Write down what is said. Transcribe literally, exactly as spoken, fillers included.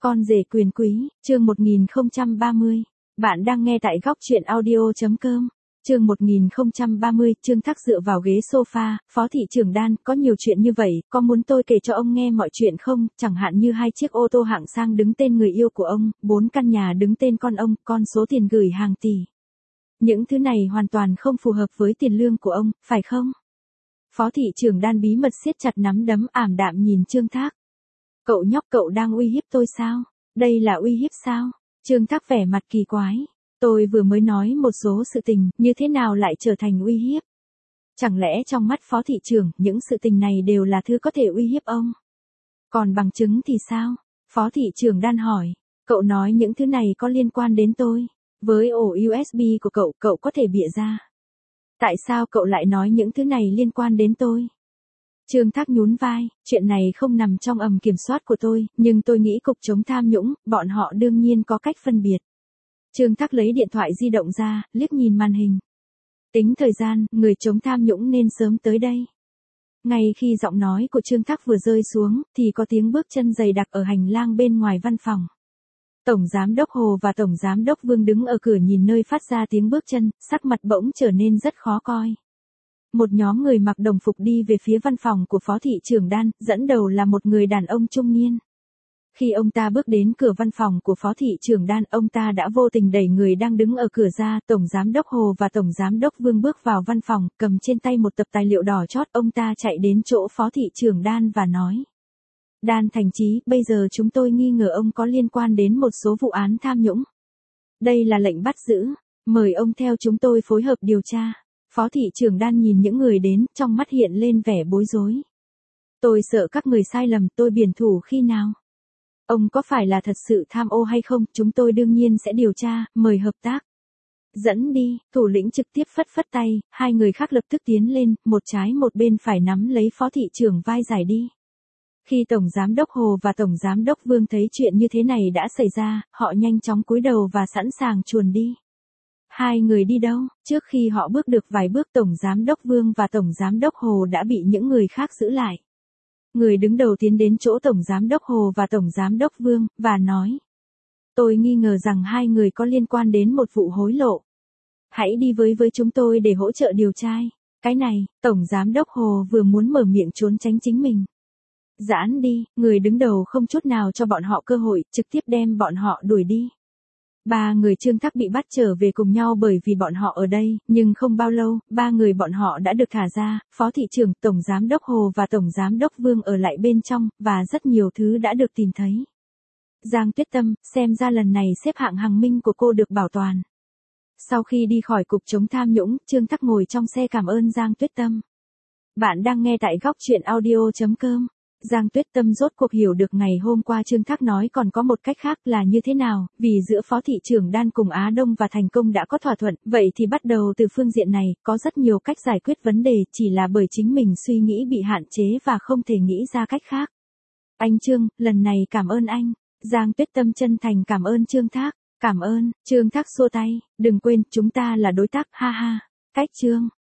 Con rể quyền quý, chương một nghìn không trăm ba mươi. Bạn đang nghe tại góc truyện audio.com. Chương một nghìn không trăm ba mươi, Trương Thác dựa vào ghế sofa, Phó thị trưởng Đan, có nhiều chuyện như vậy, có muốn tôi kể cho ông nghe mọi chuyện không, chẳng hạn như hai chiếc ô tô hạng sang đứng tên người yêu của ông, bốn căn nhà đứng tên con ông, con số tiền gửi hàng tỷ. Những thứ này hoàn toàn không phù hợp với tiền lương của ông, phải không? Phó thị trưởng Đan bí mật siết chặt nắm đấm ảm đạm nhìn Trương Thác. Cậu nhóc, cậu đang uy hiếp tôi sao? Đây là uy hiếp sao? Trương Thác vẻ mặt kỳ quái. Tôi vừa mới nói một số sự tình, như thế nào lại trở thành uy hiếp? Chẳng lẽ trong mắt phó thị trưởng, những sự tình này đều là thứ có thể uy hiếp ông? Còn bằng chứng thì sao? Phó thị trưởng Đan hỏi. Cậu nói những thứ này có liên quan đến tôi. Với ổ u ét bê của cậu, cậu có thể bịa ra. Tại sao cậu lại nói những thứ này liên quan đến tôi? Trương Thác nhún vai, chuyện này không nằm trong ầm kiểm soát của tôi, nhưng tôi nghĩ cục chống tham nhũng, bọn họ đương nhiên có cách phân biệt. Trương Thác lấy điện thoại di động ra, liếc nhìn màn hình. Tính thời gian, người chống tham nhũng nên sớm tới đây. Ngay khi giọng nói của Trương Thác vừa rơi xuống, thì có tiếng bước chân dày đặc ở hành lang bên ngoài văn phòng. Tổng Giám đốc Hồ và Tổng Giám đốc Vương đứng ở cửa nhìn nơi phát ra tiếng bước chân, sắc mặt bỗng trở nên rất khó coi. Một nhóm người mặc đồng phục đi về phía văn phòng của Phó thị trưởng Đan, dẫn đầu là một người đàn ông trung niên. Khi ông ta bước đến cửa văn phòng của Phó thị trưởng Đan, ông ta đã vô tình đẩy người đang đứng ở cửa ra. Tổng Giám đốc Hồ và Tổng Giám đốc Vương bước vào văn phòng, cầm trên tay một tập tài liệu đỏ chót. Ông ta chạy đến chỗ Phó thị trưởng Đan và nói. Đan Thành Chí, bây giờ chúng tôi nghi ngờ ông có liên quan đến một số vụ án tham nhũng. Đây là lệnh bắt giữ, mời ông theo chúng tôi phối hợp điều tra. Phó thị trưởng Đan nhìn những người đến, trong mắt hiện lên vẻ bối rối. Tôi sợ các người sai lầm, tôi biển thủ khi nào? Ông có phải là thật sự tham ô hay không? Chúng tôi đương nhiên sẽ điều tra, mời hợp tác. Dẫn đi, thủ lĩnh trực tiếp phất phất tay, hai người khác lập tức tiến lên, một trái một bên phải nắm lấy phó thị trưởng vai giải đi. Khi Tổng Giám đốc Hồ và Tổng Giám đốc Vương thấy chuyện như thế này đã xảy ra, họ nhanh chóng cúi đầu và sẵn sàng chuồn đi. Hai người đi đâu? Trước khi họ bước được vài bước, Tổng Giám đốc Vương và Tổng Giám đốc Hồ đã bị những người khác giữ lại. Người đứng đầu tiến đến chỗ Tổng Giám đốc Hồ và Tổng Giám đốc Vương, và nói. Tôi nghi ngờ rằng hai người có liên quan đến một vụ hối lộ. Hãy đi với với chúng tôi để hỗ trợ điều tra. Cái này, Tổng Giám đốc Hồ vừa muốn mở miệng trốn tránh chính mình. Giãn đi, người đứng đầu không chút nào cho bọn họ cơ hội, trực tiếp đem bọn họ đuổi đi. Ba người Trương Thác bị bắt trở về cùng nhau bởi vì bọn họ ở đây, nhưng không bao lâu, ba người bọn họ đã được thả ra, Phó thị trưởng, Tổng Giám đốc Hồ và Tổng Giám đốc Vương ở lại bên trong, và rất nhiều thứ đã được tìm thấy. Giang Tuyết Tâm, xem ra lần này xếp hạng hàng minh của cô được bảo toàn. Sau khi đi khỏi cục chống tham nhũng, Trương Thác ngồi trong xe cảm ơn Giang Tuyết Tâm. Bạn đang nghe tại góc truyện audio.com. Giang Tuyết Tâm rốt cuộc hiểu được ngày hôm qua Trương Thác nói còn có một cách khác là như thế nào, vì giữa Phó thị trưởng Đan cùng Á Đông và Thành Công đã có thỏa thuận, vậy thì bắt đầu từ phương diện này, có rất nhiều cách giải quyết vấn đề, chỉ là bởi chính mình suy nghĩ bị hạn chế và không thể nghĩ ra cách khác. Anh Trương, lần này cảm ơn anh. Giang Tuyết Tâm chân thành cảm ơn Trương Thác. Cảm ơn. Trương Thác xua tay, đừng quên, chúng ta là đối tác, ha ha. Cách Trương.